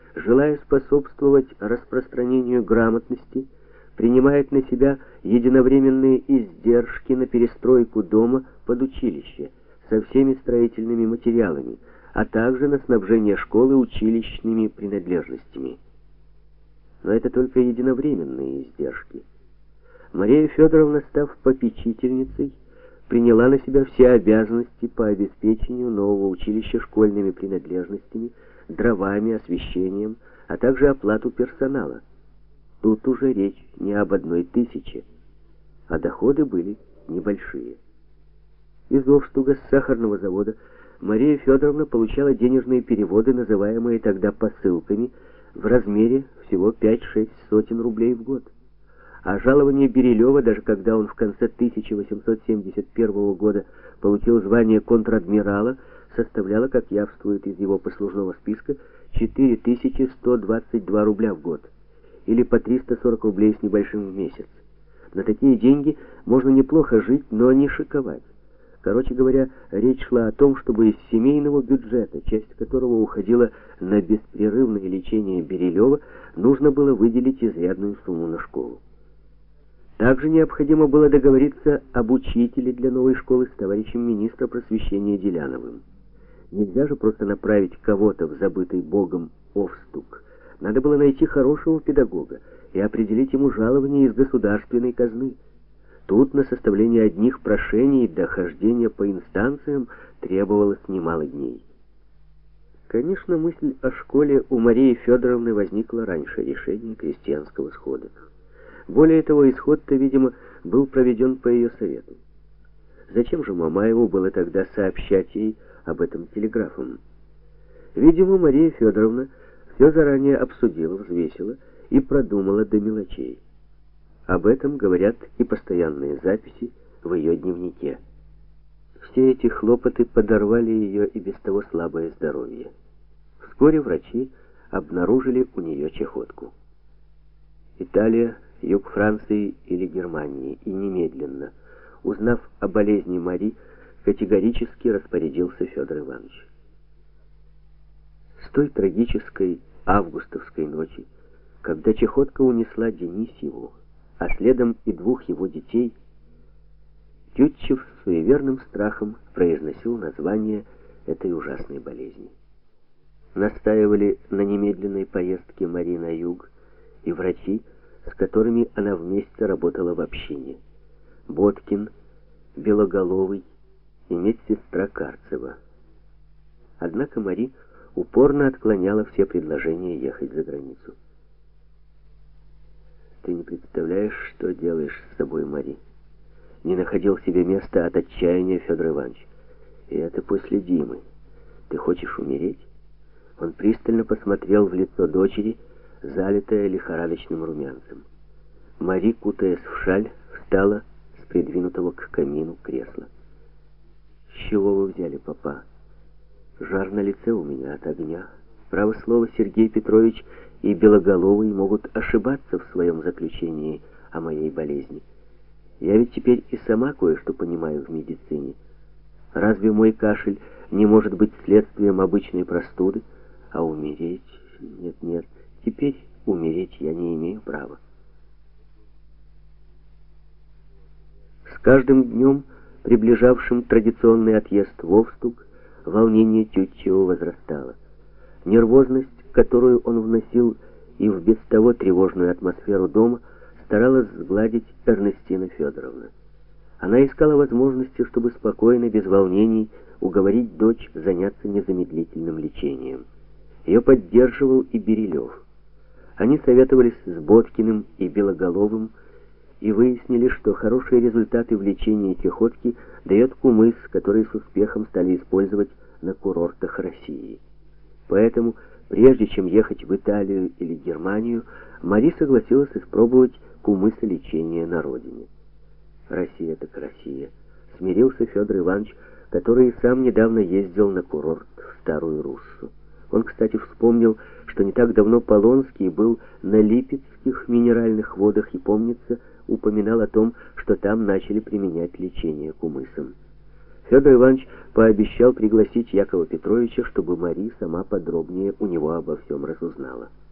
желая способствовать распространению грамотности, принимает на себя единовременные издержки на перестройку дома под училище со всеми строительными материалами, а также на снабжение школы училищными принадлежностями. Но это только единовременные издержки. Мария Федоровна, став попечительницей, приняла на себя все обязанности по обеспечению нового училища школьными принадлежностями, дровами, освещением, а также оплату персонала. Тут уже речь не об 1000, а доходы были небольшие. Из Овстуга, с сахарного завода, Мария Федоровна получала денежные переводы, называемые тогда посылками, в размере всего 5-6 сотен рублей в год. А жалование Берилева, даже когда он в конце 1871 года получил звание контр-адмирала, составляло, как явствует из его послужного списка, 4122 рубля в год, или по 340 рублей с небольшим в месяц. На такие деньги можно неплохо жить, но не шиковать. Короче говоря, речь шла о том, чтобы из семейного бюджета, часть которого уходила на беспрерывное лечение Берилева, нужно было выделить изрядную сумму на школу. Также необходимо было договориться об учителе для новой школы с товарищем министра просвещения Деляновым. Нельзя же просто направить кого-то в забытый Богом Овстуг. Надо было найти хорошего педагога и определить ему жалование из государственной казны. Тут на составление одних прошений до хождения по инстанциям требовалось немало дней. Конечно, мысль о школе у Марии Федоровны возникла раньше решения крестьянского схода. Более того, исход-то, видимо, был проведен по ее совету. Зачем же Мамаеву было тогда сообщать ей об этом телеграфом? Видимо, Мария Федоровна все заранее обсудила, взвесила и продумала до мелочей. Об этом говорят и постоянные записи в ее дневнике. Все эти хлопоты подорвали ее и без того слабое здоровье. Вскоре врачи обнаружили у нее чахотку. Италия, юг Франции или Германии, и немедленно, узнав о болезни Мари, категорически распорядился Федор Иванович. С той трагической августовской ночи, когда чахотка унесла Денисьеву, а следом и 2 его детей, Тютчев с суеверным страхом произносил название этой ужасной болезни. Настаивали на немедленной поездке Мари на юг и врачи, с которыми она вместе работала в общине: Боткин, Белоголовый и медсестра Карцева. Однако Мари упорно отклоняла все предложения ехать за границу. «Ты не представляешь, что делаешь с собой, Мари!» Не находил себе места от отчаяния Федор Иванович. «И это после Димы. Ты хочешь умереть?» Он пристально посмотрел в лицо дочери, залитая лихорадочным румянцем. Мари, кутаясь в шаль, встала с придвинутого к камину кресла. «С чего вы взяли, папа? Жар на лице у меня от огня. Право слово, Сергей Петрович и Белоголовый могут ошибаться в своем заключении о моей болезни. Я ведь теперь и сама кое-что понимаю в медицине. Разве мой кашель не может быть следствием обычной простуды? А умереть? Нет, теперь умереть я не имею права». С каждым днем, приближавшим традиционный отъезд в Овстуг, волнение Тютчева возрастало. Нервозность, которую он вносил и в без того тревожную атмосферу дома, старалась сгладить Эрнестина Федоровна. Она искала возможности, чтобы спокойно, без волнений, уговорить дочь заняться незамедлительным лечением. Ее поддерживал и Берилев. Они советовались с Боткиным и Белоголовым и выяснили, что хорошие результаты в лечении чахотки дает кумыс, который с успехом стали использовать на курортах России. Поэтому, прежде чем ехать в Италию или Германию, Мари согласилась испробовать кумысолечение на родине. Россия так Россия. Смирился Федор Иванович, который и сам недавно ездил на курорт в Старую Руссу. Он, кстати, вспомнил, что не так давно Полонский был на Липецких минеральных водах и, помнится, упоминал о том, что там начали применять лечение кумысом. Федор Иванович пообещал пригласить Якова Петровича, чтобы Мари сама подробнее у него обо всем разузнала.